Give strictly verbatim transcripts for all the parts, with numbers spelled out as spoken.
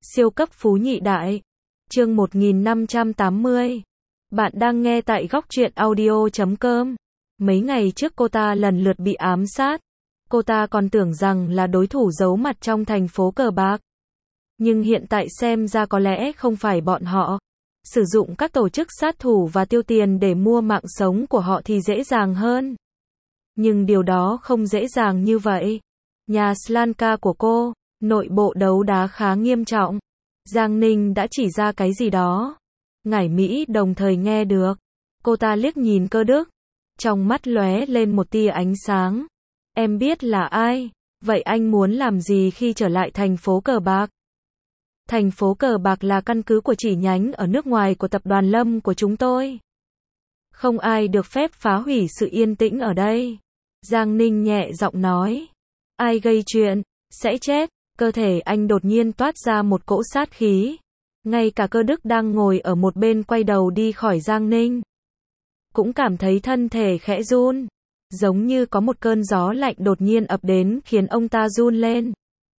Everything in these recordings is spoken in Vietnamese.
Siêu cấp phú nhị đại. Chương một nghìn năm trăm tám mươi. Bạn đang nghe tại góc truyện audio chấm com. Mấy ngày trước cô ta lần lượt bị ám sát. Cô ta còn tưởng rằng là đối thủ giấu mặt trong thành phố cờ bạc. Nhưng hiện tại xem ra có lẽ không phải bọn họ. Sử dụng các tổ chức sát thủ và tiêu tiền để mua mạng sống của họ thì dễ dàng hơn. Nhưng điều đó không dễ dàng như vậy. Nhà Slanka của cô, nội bộ đấu đá khá nghiêm trọng. Giang Ninh đã chỉ ra cái gì đó. Ngải Mỹ đồng thời nghe được. Cô ta liếc nhìn Cơ Đức. Trong mắt lóe lên một tia ánh sáng. Em biết là ai, vậy anh muốn làm gì khi trở lại thành phố cờ bạc? Thành phố cờ bạc là căn cứ của chi nhánh ở nước ngoài của tập đoàn Lâm của chúng tôi. Không ai được phép phá hủy sự yên tĩnh ở đây. Giang Ninh nhẹ giọng nói. Ai gây chuyện, sẽ chết. Cơ thể anh đột nhiên toát ra một cỗ sát khí. Ngay cả Cơ Đức đang ngồi ở một bên quay đầu đi khỏi Giang Ninh. Cũng cảm thấy thân thể khẽ run. Giống như có một cơn gió lạnh đột nhiên ập đến khiến ông ta run lên.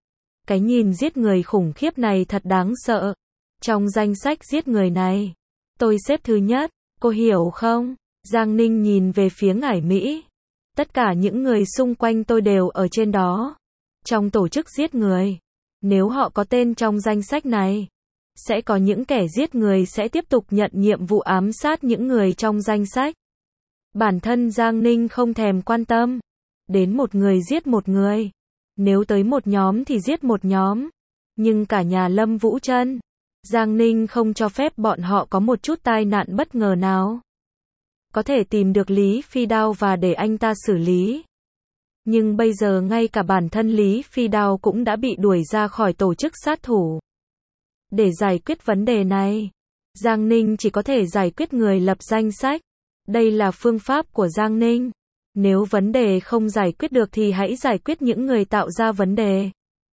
Cái nhìn giết người khủng khiếp này thật đáng sợ. Trong danh sách giết người này, tôi xếp thứ nhất, cô hiểu không? Giang Ninh nhìn về phía Ngải Mỹ. Tất cả những người xung quanh tôi đều ở trên đó. Trong tổ chức giết người, nếu họ có tên trong danh sách này, sẽ có những kẻ giết người sẽ tiếp tục nhận nhiệm vụ ám sát những người trong danh sách. Bản thân Giang Ninh không thèm quan tâm. Đến một người giết một người. Nếu tới một nhóm thì giết một nhóm. Nhưng cả nhà Lâm Vũ Trân, Giang Ninh không cho phép bọn họ có một chút tai nạn bất ngờ nào. Có thể tìm được Lý Phi Đao và để anh ta xử lý. Nhưng bây giờ ngay cả bản thân Lý Phi Đao cũng đã bị đuổi ra khỏi tổ chức sát thủ. Để giải quyết vấn đề này, Giang Ninh chỉ có thể giải quyết người lập danh sách. Đây là phương pháp của Giang Ninh. Nếu vấn đề không giải quyết được thì hãy giải quyết những người tạo ra vấn đề.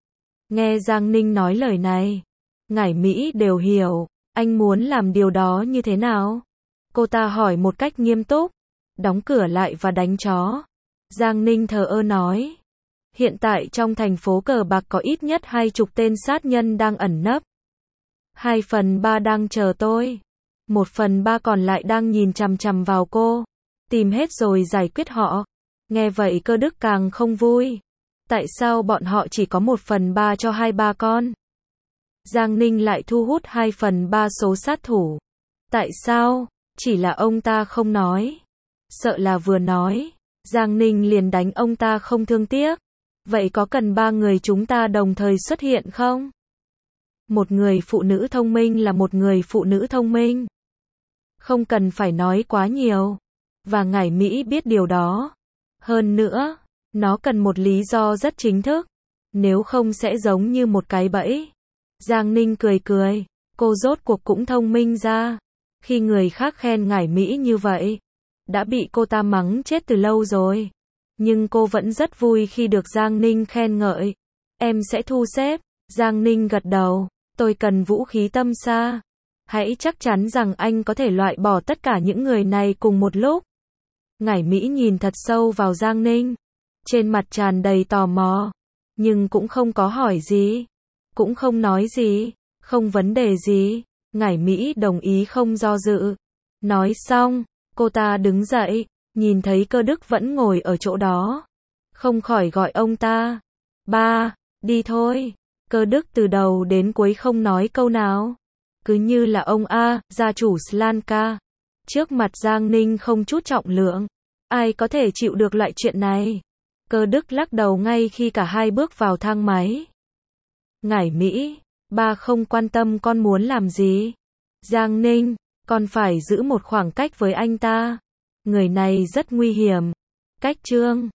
Nghe Giang Ninh nói lời này, Ngải Mỹ đều hiểu, anh muốn làm điều đó như thế nào? Cô ta hỏi một cách nghiêm túc. Đóng cửa lại và đánh chó. Giang Ninh thờ ơ nói. Hiện tại trong thành phố cờ bạc có ít nhất hai chục tên sát nhân đang ẩn nấp. Hai phần ba đang chờ tôi. Một phần ba còn lại đang nhìn chằm chằm vào cô. Tìm hết rồi giải quyết họ. Nghe vậy Cơ Đức càng không vui. Tại sao bọn họ chỉ có một phần ba cho hai ba con? Giang Ninh lại thu hút hai phần ba số sát thủ. Tại sao? Chỉ là ông ta không nói. Sợ là vừa nói, Giang Ninh liền đánh ông ta không thương tiếc. Vậy có cần ba người chúng ta đồng thời xuất hiện không? Một người phụ nữ thông minh là một người phụ nữ thông minh. Không cần phải nói quá nhiều. Và Ngải Mỹ biết điều đó. Hơn nữa, nó cần một lý do rất chính thức. Nếu không sẽ giống như một cái bẫy. Giang Ninh cười cười. Cô rốt cuộc cũng thông minh ra. Khi người khác khen Ngải Mỹ như vậy, đã bị cô ta mắng chết từ lâu rồi. Nhưng cô vẫn rất vui khi được Giang Ninh khen ngợi. Em sẽ thu xếp. Giang Ninh gật đầu. Tôi cần vũ khí tâm xa. Hãy chắc chắn rằng anh có thể loại bỏ tất cả những người này cùng một lúc. Ngải Mỹ nhìn thật sâu vào Giang Ninh. Trên mặt tràn đầy tò mò. Nhưng cũng không có hỏi gì. Cũng không nói gì. Không vấn đề gì. Ngải Mỹ đồng ý không do dự. Nói xong, cô ta đứng dậy. Nhìn thấy Cơ Đức vẫn ngồi ở chỗ đó. Không khỏi gọi ông ta. Ba, đi thôi. Cơ Đức từ đầu đến cuối không nói câu nào. Cứ như là ông A, gia chủ Slanka. Trước mặt Giang Ninh không chút trọng lượng. Ai có thể chịu được loại chuyện này? Cơ Đức lắc đầu ngay khi cả hai bước vào thang máy. Ngải Mỹ, ba không quan tâm con muốn làm gì. Giang Ninh, con phải giữ một khoảng cách với anh ta. Người này rất nguy hiểm. Cách chương